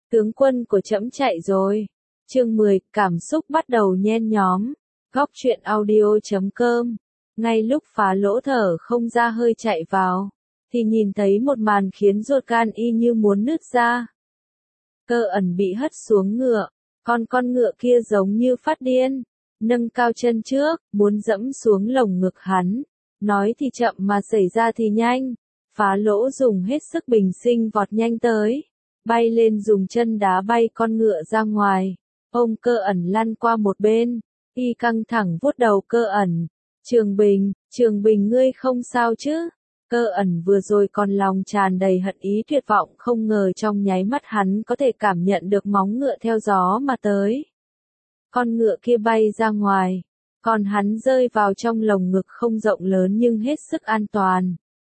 Tướng quân của trẫm chạy rồi. Chương 10, cảm xúc bắt đầu nhen nhóm. Góc truyện audio.com. Ngay lúc Phá Lỗ thở không ra hơi chạy vào, thì nhìn thấy một màn khiến ruột gan y như muốn nứt ra. Cơ Ẩn bị hất xuống ngựa, con ngựa kia giống như phát điên, nâng cao chân trước, muốn dẫm xuống lồng ngực hắn. Nói thì chậm mà xảy ra thì nhanh. Phá Lỗ dùng hết sức bình sinh vọt nhanh tới, bay lên dùng chân đá bay con ngựa ra ngoài, ôm Cơ Ẩn lăn qua một bên, y căng thẳng vuốt đầu Cơ Ẩn. Trường Bình ngươi không sao chứ? Cơ Ẩn vừa rồi còn lòng tràn đầy hận ý tuyệt vọng, không ngờ trong nháy mắt hắn có thể cảm nhận được móng ngựa theo gió mà tới. Con ngựa kia bay ra ngoài, còn hắn rơi vào trong lồng ngực không rộng lớn nhưng hết sức an toàn.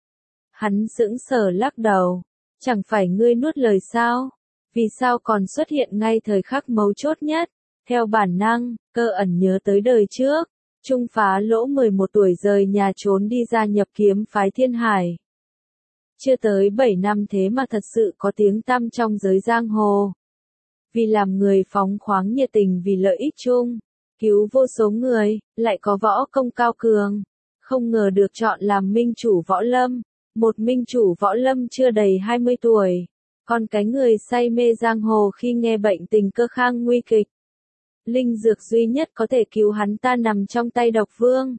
Hắn sững sờ lắc đầu, chẳng phải ngươi nuốt lời sao? Vì sao còn xuất hiện ngay thời khắc mấu chốt nhất? Theo bản năng, Cơ Ẩn nhớ tới đời trước. Trung Phá Lỗ 11 tuổi rời nhà trốn đi gia nhập kiếm phái Thiên Hải. Chưa tới 7 năm thế mà thật sự có tiếng tăm trong giới giang hồ. Vì làm người phóng khoáng nhiệt tình vì lợi ích chung, cứu vô số người, lại có võ công cao cường. Không ngờ được chọn làm minh chủ võ lâm. Một minh chủ võ lâm chưa đầy 20 tuổi. Còn cái người say mê giang hồ khi nghe bệnh tình Cơ Khang nguy kịch. Linh dược duy nhất có thể cứu hắn ta nằm trong tay Độc Vương.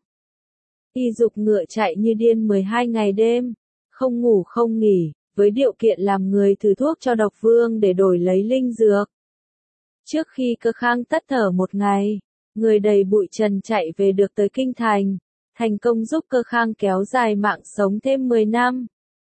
Y dục ngựa chạy như điên 12 ngày đêm, không ngủ không nghỉ, với điều kiện làm người thử thuốc cho Độc Vương để đổi lấy linh dược. Trước khi Cơ Khang tắt thở một ngày, người đầy bụi trần chạy về được tới Kinh Thành, thành công giúp Cơ Khang kéo dài mạng sống thêm 10 năm.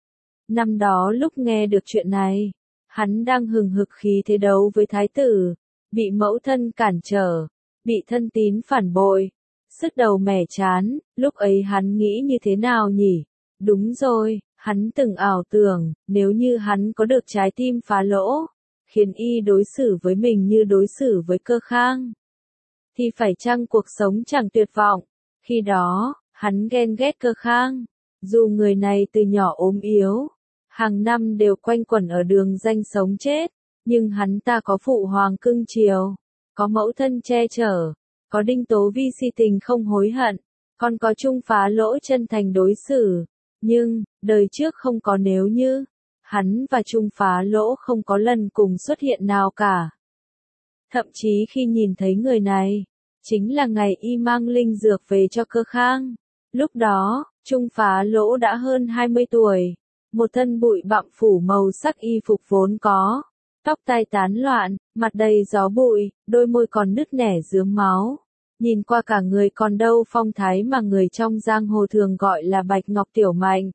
Năm đó lúc nghe được chuyện này, hắn đang hừng hực khí thế đấu với thái tử, bị mẫu thân cản trở, bị thân tín phản bội, sức đầu mẻ chán, lúc ấy hắn nghĩ như thế nào nhỉ? Đúng rồi, hắn từng ảo tưởng, nếu như hắn có được trái tim Phá Lỗ, khiến y đối xử với mình như đối xử với Cơ Khang, thì phải chăng cuộc sống chẳng tuyệt vọng? Khi đó, hắn ghen ghét Cơ Khang, dù người này từ nhỏ ốm yếu, hàng năm đều quanh quẩn ở đường danh sống chết. Nhưng hắn ta có phụ hoàng cưng chiều, có mẫu thân che chở, có Đinh Tố Vi si tình không hối hận, còn có Trung Phá Lỗ chân thành đối xử. Nhưng, đời trước không có nếu như, hắn và Trung Phá Lỗ không có lần cùng xuất hiện nào cả. Thậm chí khi nhìn thấy người này, chính là ngày y mang linh dược về cho Cơ Khang. Lúc đó, Trung Phá Lỗ đã hơn 20 tuổi, một thân bụi bặm phủ màu sắc y phục vốn có. Tóc tai tán loạn, mặt đầy gió bụi, đôi môi còn nứt nẻ rướm máu. Nhìn qua cả người còn đâu phong thái mà người trong giang hồ thường gọi là Bạch Ngọc Tiểu Mạnh.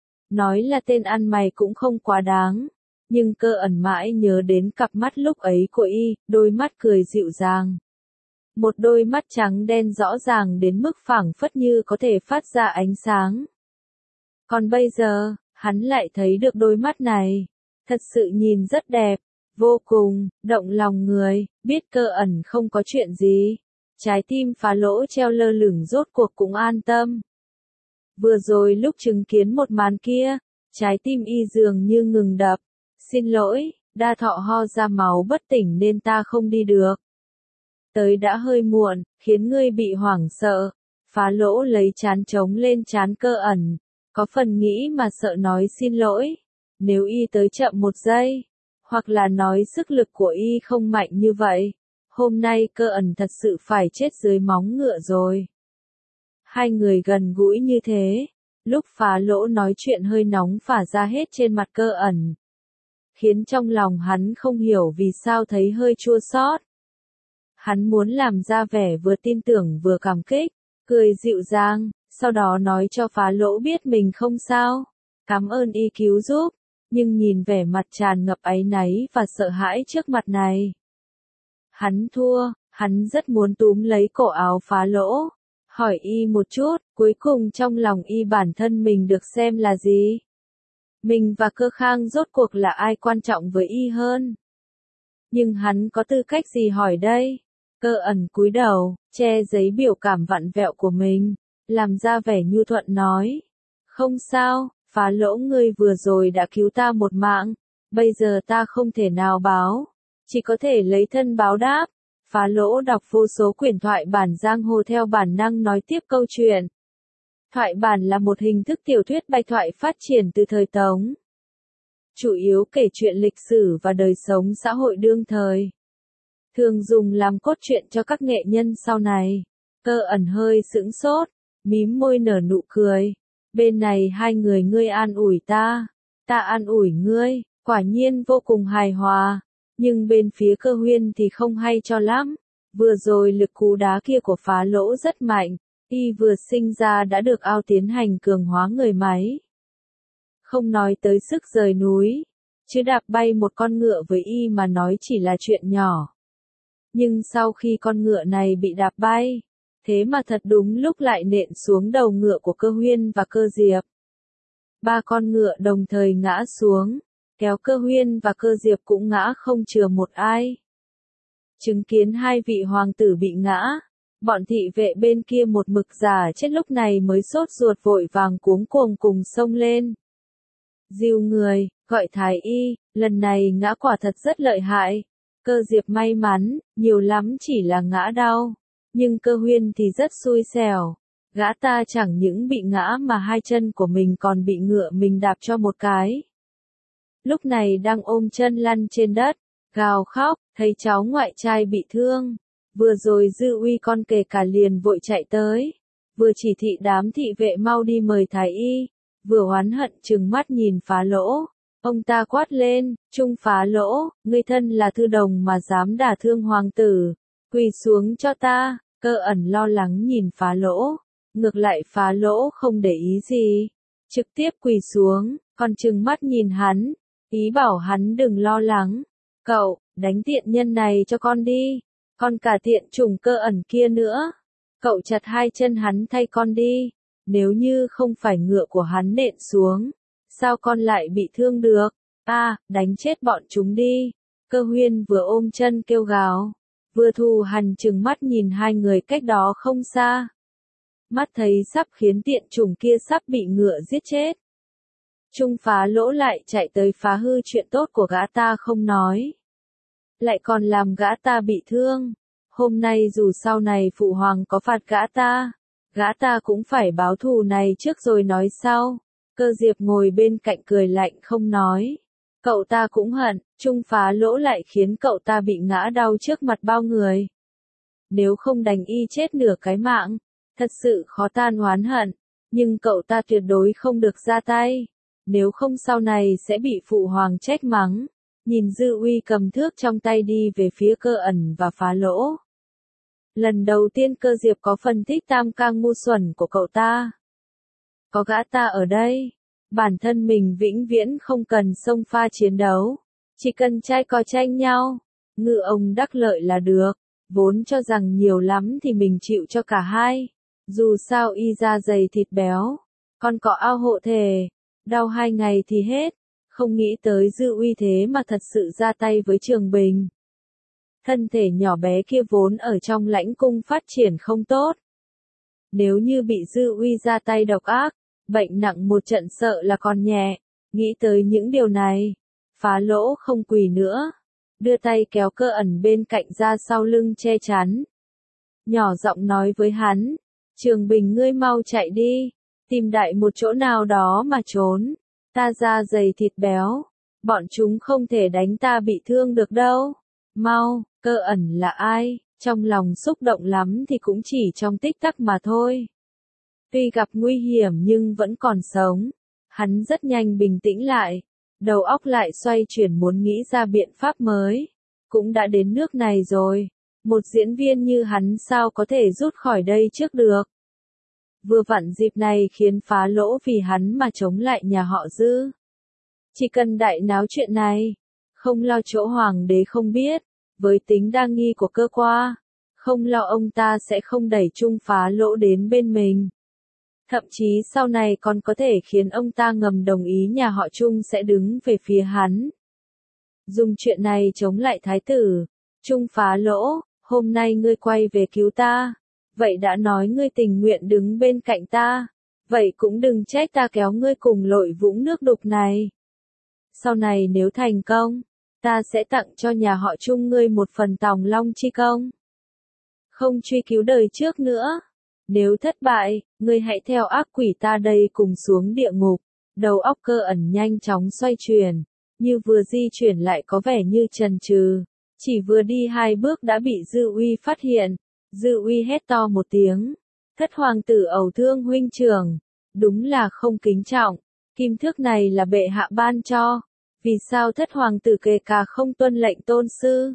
Nói là tên ăn mày cũng không quá đáng. Nhưng Cơ Ẩn mãi nhớ đến cặp mắt lúc ấy của y, đôi mắt cười dịu dàng. Một đôi mắt trắng đen rõ ràng đến mức phảng phất như có thể phát ra ánh sáng. Còn bây giờ, hắn lại thấy được đôi mắt này. Thật sự nhìn rất đẹp. Vô cùng, động lòng người, biết Cơ Ẩn không có chuyện gì. Trái tim Phá Lỗ treo lơ lửng rốt cuộc cũng an tâm. Vừa rồi lúc chứng kiến một màn kia, trái tim y dường như ngừng đập. Xin lỗi, đa thọ ho ra máu bất tỉnh nên ta không đi được. Tới đã hơi muộn, khiến ngươi bị hoảng sợ. Phá Lỗ lấy trán trống lên trán Cơ Ẩn, có phần nghĩ mà sợ nói xin lỗi. Nếu y tới chậm một giây, hoặc là nói sức lực của y không mạnh như vậy, hôm nay Cơ Ẩn thật sự phải chết dưới móng ngựa rồi. Hai người gần gũi như thế, lúc Phá Lỗ nói chuyện hơi nóng phả ra hết trên mặt Cơ Ẩn, khiến trong lòng hắn không hiểu vì sao thấy hơi chua xót. Hắn muốn làm ra vẻ vừa tin tưởng vừa cảm kích, cười dịu dàng, sau đó nói cho Phá Lỗ biết mình không sao, cảm ơn y cứu giúp. Nhưng nhìn vẻ mặt tràn ngập áy náy và sợ hãi trước mặt này, hắn thua. Hắn rất muốn túm lấy cổ áo Phá Lỗ, hỏi y một chút, cuối cùng trong lòng y bản thân mình được xem là gì? Mình và Cơ Khang rốt cuộc là ai quan trọng với y hơn? Nhưng hắn có tư cách gì hỏi đây? Cơ Ẩn cúi đầu, che giấy biểu cảm vặn vẹo của mình, làm ra vẻ nhu thuận nói. Không sao. Phá Lỗ ngươi vừa rồi đã cứu ta một mạng, Bây giờ ta không thể nào báo, chỉ có thể lấy thân báo đáp. Phá Lỗ đọc vô số quyển thoại bản giang hồ theo bản năng nói tiếp câu chuyện. Thoại bản là một hình thức tiểu thuyết bạch thoại phát triển từ thời Tống. Chủ yếu kể chuyện lịch sử và đời sống xã hội đương thời. Thường dùng làm cốt truyện cho các nghệ nhân sau này. Cơ Ẩn hơi sững sốt, mím môi nở nụ cười. Bên này hai người ngươi an ủi ta an ủi ngươi, quả nhiên vô cùng hài hòa. Nhưng bên phía Cơ Huyên thì không hay cho lắm. Vừa rồi lực cú đá kia của Phá Lỗ rất mạnh, y vừa sinh ra đã được ao tiến hành cường hóa người máy. Không nói tới sức rời núi, chứ đạp bay một con ngựa với y mà nói chỉ là chuyện nhỏ. Nhưng sau khi con ngựa này bị đạp bay, thế mà thật đúng lúc lại nện xuống đầu ngựa của Cơ Huyên và Cơ Diệp. Ba con ngựa đồng thời ngã xuống, kéo Cơ Huyên và Cơ Diệp cũng ngã không chừa một ai. Chứng kiến hai vị hoàng tử bị ngã, bọn thị vệ bên kia một mực giả chết lúc này mới sốt ruột vội vàng cuống cuồng cùng xông lên. Dìu người, gọi thái y, lần này ngã quả thật rất lợi hại. Cơ Diệp may mắn, nhiều lắm chỉ là ngã đau. Nhưng Cơ Huyên thì rất xui xẻo. Gã ta chẳng những bị ngã mà hai chân của mình còn bị ngựa mình đạp cho một cái. Lúc này đang ôm chân lăn trên đất, gào khóc, thấy cháu ngoại trai bị thương. Vừa rồi Dư Uy con kể cả liền vội chạy tới. Vừa chỉ thị đám thị vệ mau đi mời thái y. Vừa oán hận trừng mắt nhìn Phá Lỗ. Ông ta quát lên, Trung Phá Lỗ, ngươi thân là thư đồng mà dám đả thương hoàng tử. Quỳ xuống cho ta. Cơ Ẩn lo lắng nhìn Phá Lỗ. Ngược lại Phá Lỗ không để ý gì. Trực tiếp quỳ xuống, còn trừng mắt nhìn hắn. Ý bảo hắn đừng lo lắng. Cậu, đánh tiện nhân này cho con đi. Còn cả tiện chủng Cơ Ẩn kia nữa. Cậu chặt hai chân hắn thay con đi. Nếu như không phải ngựa của hắn nện xuống, sao con lại bị thương được? Đánh chết bọn chúng đi. Cơ Huyên vừa ôm chân kêu gào, vừa thù hằn trừng mắt nhìn hai người cách đó không xa. Mắt thấy sắp khiến tiện chủng kia sắp bị ngựa giết chết. Trung Phá Lỗ lại chạy tới phá hư chuyện tốt của gã ta không nói. Lại còn làm gã ta bị thương. Hôm nay dù sau này phụ hoàng có phạt gã ta cũng phải báo thù này trước rồi nói sau. Cơ Diệp ngồi bên cạnh cười lạnh không nói. Cậu ta cũng hận, Trung Phá Lỗ lại khiến cậu ta bị ngã đau trước mặt bao người. Nếu không đánh y chết nửa cái mạng, thật sự khó tan oán hận, nhưng cậu ta tuyệt đối không được ra tay. Nếu không sau này sẽ bị phụ hoàng trách mắng. Nhìn Dư Uy cầm thước trong tay đi về phía Cơ Ẩn và Phá Lỗ. Lần đầu tiên Cơ Diệp có phân tích tam cang ngu xuẩn của cậu ta. Có gã ta ở đây, bản thân mình vĩnh viễn không cần xông pha chiến đấu, chỉ cần trai có tranh nhau, ngư ông đắc lợi là được, vốn cho rằng nhiều lắm thì mình chịu cho cả hai. Dù sao y da dày thịt béo, còn có ao hộ thể, đau 2 ngày thì hết, không nghĩ tới Dư Uy thế mà thật sự ra tay với Trường Bình. Thân thể nhỏ bé kia vốn ở trong lãnh cung phát triển không tốt. Nếu như bị Dư Uy ra tay độc ác, bệnh nặng một trận sợ là còn nhẹ. Nghĩ tới những điều này, Phá Lỗ không quỳ nữa, đưa tay kéo Cơ Ẩn bên cạnh ra sau lưng che chắn. Nhỏ giọng nói với hắn, Trường Bình ngươi mau chạy đi, tìm đại một chỗ nào đó mà trốn. Ta da dày thịt béo, bọn chúng không thể đánh ta bị thương được đâu. Mau, Cơ Ẩn là ai? Trong lòng xúc động lắm thì cũng chỉ trong tích tắc mà thôi. Tuy gặp nguy hiểm nhưng vẫn còn sống. Hắn rất nhanh bình tĩnh lại, đầu óc lại xoay chuyển muốn nghĩ ra biện pháp mới. Cũng đã đến nước này rồi, một diễn viên như hắn sao có thể rút khỏi đây trước được. Vừa vặn dịp này khiến Phá Lỗ vì hắn mà chống lại nhà họ Dư. Chỉ cần đại náo chuyện này, không lo chỗ hoàng đế không biết, với tính đa nghi của Cơ Qua, không lo ông ta sẽ không đẩy Trung Phá Lỗ đến bên mình. Thậm chí sau này còn có thể khiến ông ta ngầm đồng ý nhà họ Trung sẽ đứng về phía hắn. Dùng chuyện này chống lại thái tử. Trung Phá Lỗ, hôm nay ngươi quay về cứu ta, vậy đã nói ngươi tình nguyện đứng bên cạnh ta, vậy cũng đừng trách ta kéo ngươi cùng lội vũng nước đục này. Sau này nếu thành công, ta sẽ tặng cho nhà họ Trung ngươi một phần Tòng Long chi công. Không truy cứu đời trước nữa. Nếu thất bại, ngươi hãy theo ác quỷ ta đây cùng xuống địa ngục. Đầu óc Cơ Ẩn nhanh chóng xoay chuyển, như vừa di chuyển lại có vẻ như chần chừ. Chỉ vừa đi 2 bước đã bị Dư Uy phát hiện. Dư Uy hét to một tiếng. Thất hoàng tử Ẩu Thương huynh trưởng. Đúng là không kính trọng. Kim thước này là bệ hạ ban cho. Vì sao thất hoàng tử kề cả không tuân lệnh tôn sư?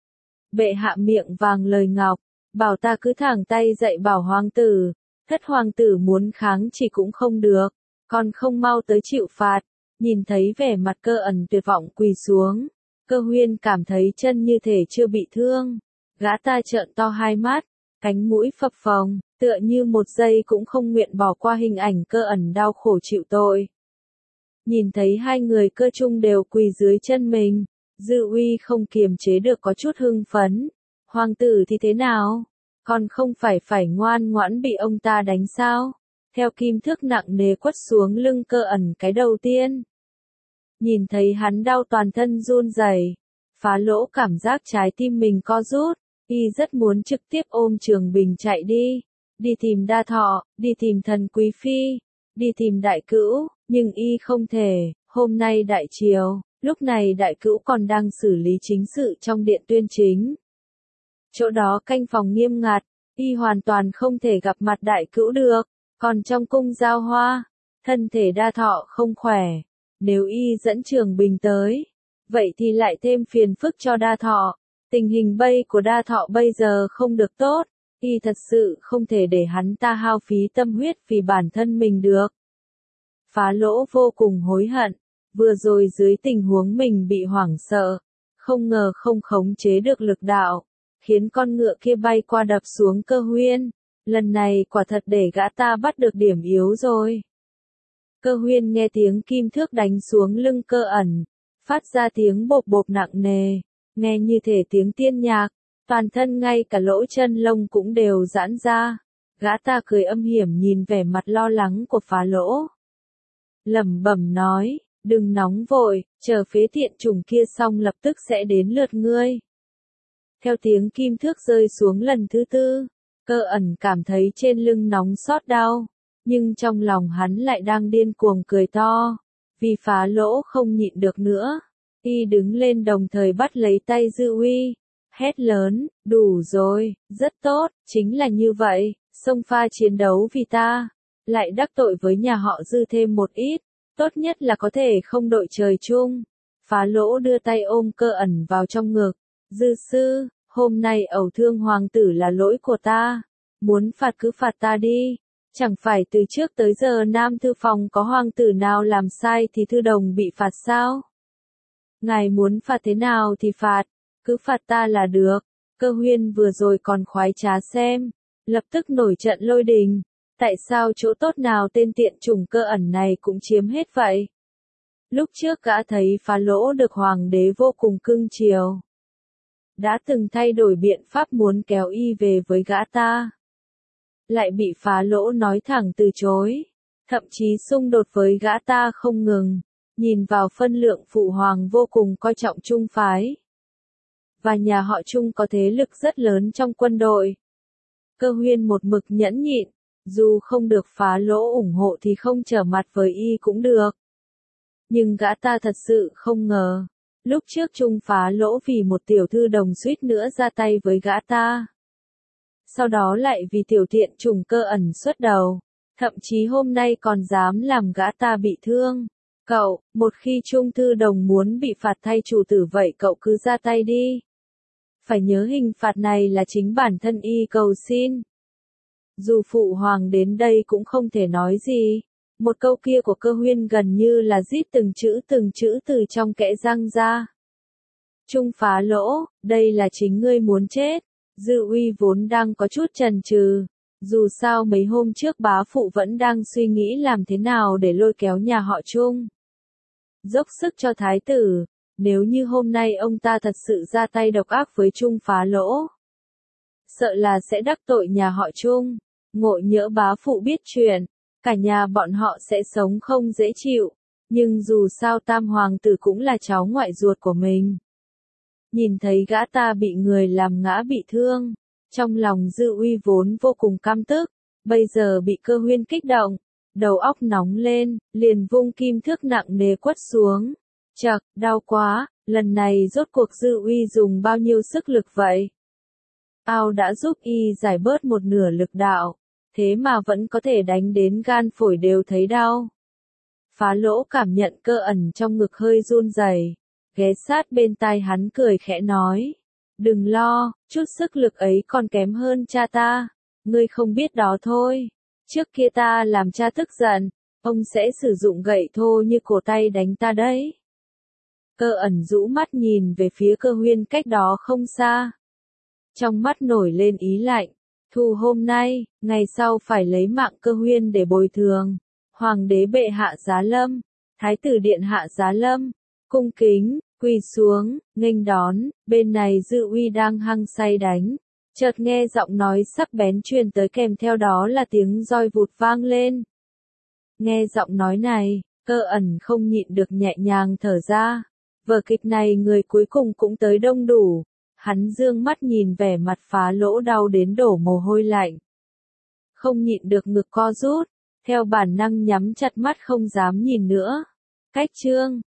Bệ hạ miệng vàng lời ngọc. Bảo ta cứ thẳng tay dạy bảo hoàng tử. Thất hoàng tử muốn kháng chỉ cũng không được. Còn không mau tới chịu phạt. Nhìn thấy vẻ mặt Cơ Ẩn tuyệt vọng quỳ xuống. Cơ Huyên cảm thấy chân như thể chưa bị thương. Gã ta trợn to hai mắt. Cánh mũi phập phồng. Tựa như một giây cũng không nguyện bỏ qua hình ảnh Cơ Ẩn đau khổ chịu tội. Nhìn thấy hai người Cơ Trung đều quỳ dưới chân mình. Dư Uy không kiềm chế được có chút hưng phấn. Hoàng tử thì thế nào? Còn không phải ngoan ngoãn bị ông ta đánh sao? Theo kim thước nặng nề quất xuống lưng Cơ Ẩn cái đầu tiên. Nhìn thấy hắn đau toàn thân run rẩy, Phá Lỗ cảm giác trái tim mình co rút, y rất muốn trực tiếp ôm Trường Bình chạy đi tìm Đa Thọ, đi tìm Thần Quý Phi, đi tìm Đại Cữu, nhưng y không thể. Hôm nay đại triều, lúc này Đại Cữu còn đang xử lý chính sự trong điện tuyên chính. Chỗ đó canh phòng nghiêm ngặt, y hoàn toàn không thể gặp mặt Đại Cữu được. Còn trong cung Giao Hoa, thân thể Đa Thọ không khỏe. Nếu y dẫn Trường Bình tới, vậy thì lại thêm phiền phức cho Đa Thọ. Tình hình của Đa Thọ bây giờ không được tốt, y thật sự không thể để hắn ta hao phí tâm huyết vì bản thân mình được. Phá Lỗ vô cùng hối hận, vừa rồi dưới tình huống mình bị hoảng sợ, không ngờ không khống chế được lực đạo, khiến con ngựa kia bay qua đập xuống Cơ Huyên. Lần này quả thật để gã ta bắt được điểm yếu rồi. Cơ Huyên nghe tiếng kim thước đánh xuống lưng Cơ Ẩn, phát ra tiếng bộp bộp nặng nề, nghe như thể tiếng tiên nhạc, toàn thân ngay cả lỗ chân lông cũng đều giãn ra. Gã ta cười âm hiểm nhìn vẻ mặt lo lắng của Phá Lỗ. Lẩm bẩm nói, đừng nóng vội, chờ phế tiện chủng kia xong lập tức sẽ đến lượt ngươi. Theo tiếng kim thước rơi xuống lần thứ 4, Cơ Ẩn cảm thấy trên lưng nóng xót đau, nhưng trong lòng hắn lại đang điên cuồng cười to, vì Phá Lỗ không nhịn được nữa. Y đứng lên đồng thời bắt lấy tay Dư Uy, hét lớn, đủ rồi, rất tốt, chính là như vậy, xông pha chiến đấu vì ta, lại đắc tội với nhà họ Dư thêm một ít, tốt nhất là có thể không đội trời chung. Phá Lỗ đưa tay ôm Cơ Ẩn vào trong ngực, Dư sư, hôm nay Ẩu Thương hoàng tử là lỗi của ta, muốn phạt cứ phạt ta đi. Chẳng phải từ trước tới giờ Nam Thư Phòng có hoàng tử nào làm sai thì thư đồng bị phạt sao? Ngài muốn phạt thế nào thì phạt, cứ phạt ta là được. Cơ Huyên vừa rồi còn khoái trá xem, lập tức nổi trận lôi đình. Tại sao chỗ tốt nào tên tiện chủng Cơ Ẩn này cũng chiếm hết vậy? Lúc trước gã thấy Phá Lỗ được hoàng đế vô cùng cưng chiều, đã từng thay đổi biện pháp muốn kéo y về với gã ta, lại bị Phá Lỗ nói thẳng từ chối, thậm chí xung đột với gã ta không ngừng. Nhìn vào phân lượng phụ hoàng vô cùng coi trọng Trung phái, và nhà họ Trung có thế lực rất lớn trong quân đội. Cơ Huyên một mực nhẫn nhịn, dù không được Phá Lỗ ủng hộ thì không trở mặt với y cũng được. Nhưng gã ta thật sự không ngờ, lúc trước Trung Phá Lỗ vì một tiểu thư đồng suýt nữa ra tay với gã ta. Sau đó lại vì tiểu tiện chủng Cơ Ẩn xuất đầu, thậm chí hôm nay còn dám làm gã ta bị thương. Cậu, một khi Trung thư đồng muốn bị phạt thay chủ tử vậy cậu cứ ra tay đi. Phải nhớ hình phạt này là chính bản thân y cầu xin. Dù phụ hoàng đến đây cũng không thể nói gì. Một câu kia của Cơ Huyên gần như là rít từng chữ từ trong kẽ răng ra. Trung Phá Lỗ, đây là chính ngươi muốn chết. Dư Uy vốn đang có chút chần chừ. Dù sao mấy hôm trước bá phụ vẫn đang suy nghĩ làm thế nào để lôi kéo nhà họ Trung, dốc sức cho thái tử. Nếu như hôm nay ông ta thật sự ra tay độc ác với Trung Phá Lỗ, sợ là sẽ đắc tội nhà họ Trung. Ngộ nhỡ bá phụ biết chuyện, cả nhà bọn họ sẽ sống không dễ chịu. Nhưng dù sao tam hoàng tử cũng là cháu ngoại ruột của mình. Nhìn thấy gã ta bị người làm ngã bị thương, trong lòng Dư Uy vốn vô cùng căm tức, bây giờ bị Cơ Huyên kích động, đầu óc nóng lên, liền vung kim thước nặng nề quất xuống. Chậc, đau quá, lần này rốt cuộc Dư Uy dùng bao nhiêu sức lực vậy? Ao đã giúp y giải bớt một nửa lực đạo, thế mà vẫn có thể đánh đến gan phổi đều thấy đau. Phá Lỗ cảm nhận Cơ Ẩn trong ngực hơi run rẩy, ghé sát bên tai hắn cười khẽ nói, đừng lo, chút sức lực ấy còn kém hơn cha ta, ngươi không biết đó thôi. Trước kia ta làm cha tức giận, ông sẽ sử dụng gậy thô như cổ tay đánh ta đấy. Cơ Ẩn rũ mắt nhìn về phía Cơ Huyên cách đó không xa. Trong mắt nổi lên ý lạnh, thù hôm nay, ngày sau phải lấy mạng Cơ Huyên để bồi thường. Hoàng đế bệ hạ giá lâm, thái tử điện hạ giá lâm, cung kính, quỳ xuống, nghênh đón, bên này Dư Uy đang hăng say đánh. Chợt nghe giọng nói sắc bén truyền tới kèm theo đó là tiếng roi vụt vang lên. Nghe giọng nói này, Cơ Ẩn không nhịn được nhẹ nhàng thở ra. Vở kịch này người cuối cùng cũng tới đông đủ. Hắn dương mắt nhìn vẻ mặt Phá Lỗ đau đến đổ mồ hôi lạnh. Không nhịn được ngực co rút, theo bản năng nhắm chặt mắt không dám nhìn nữa. Cách chương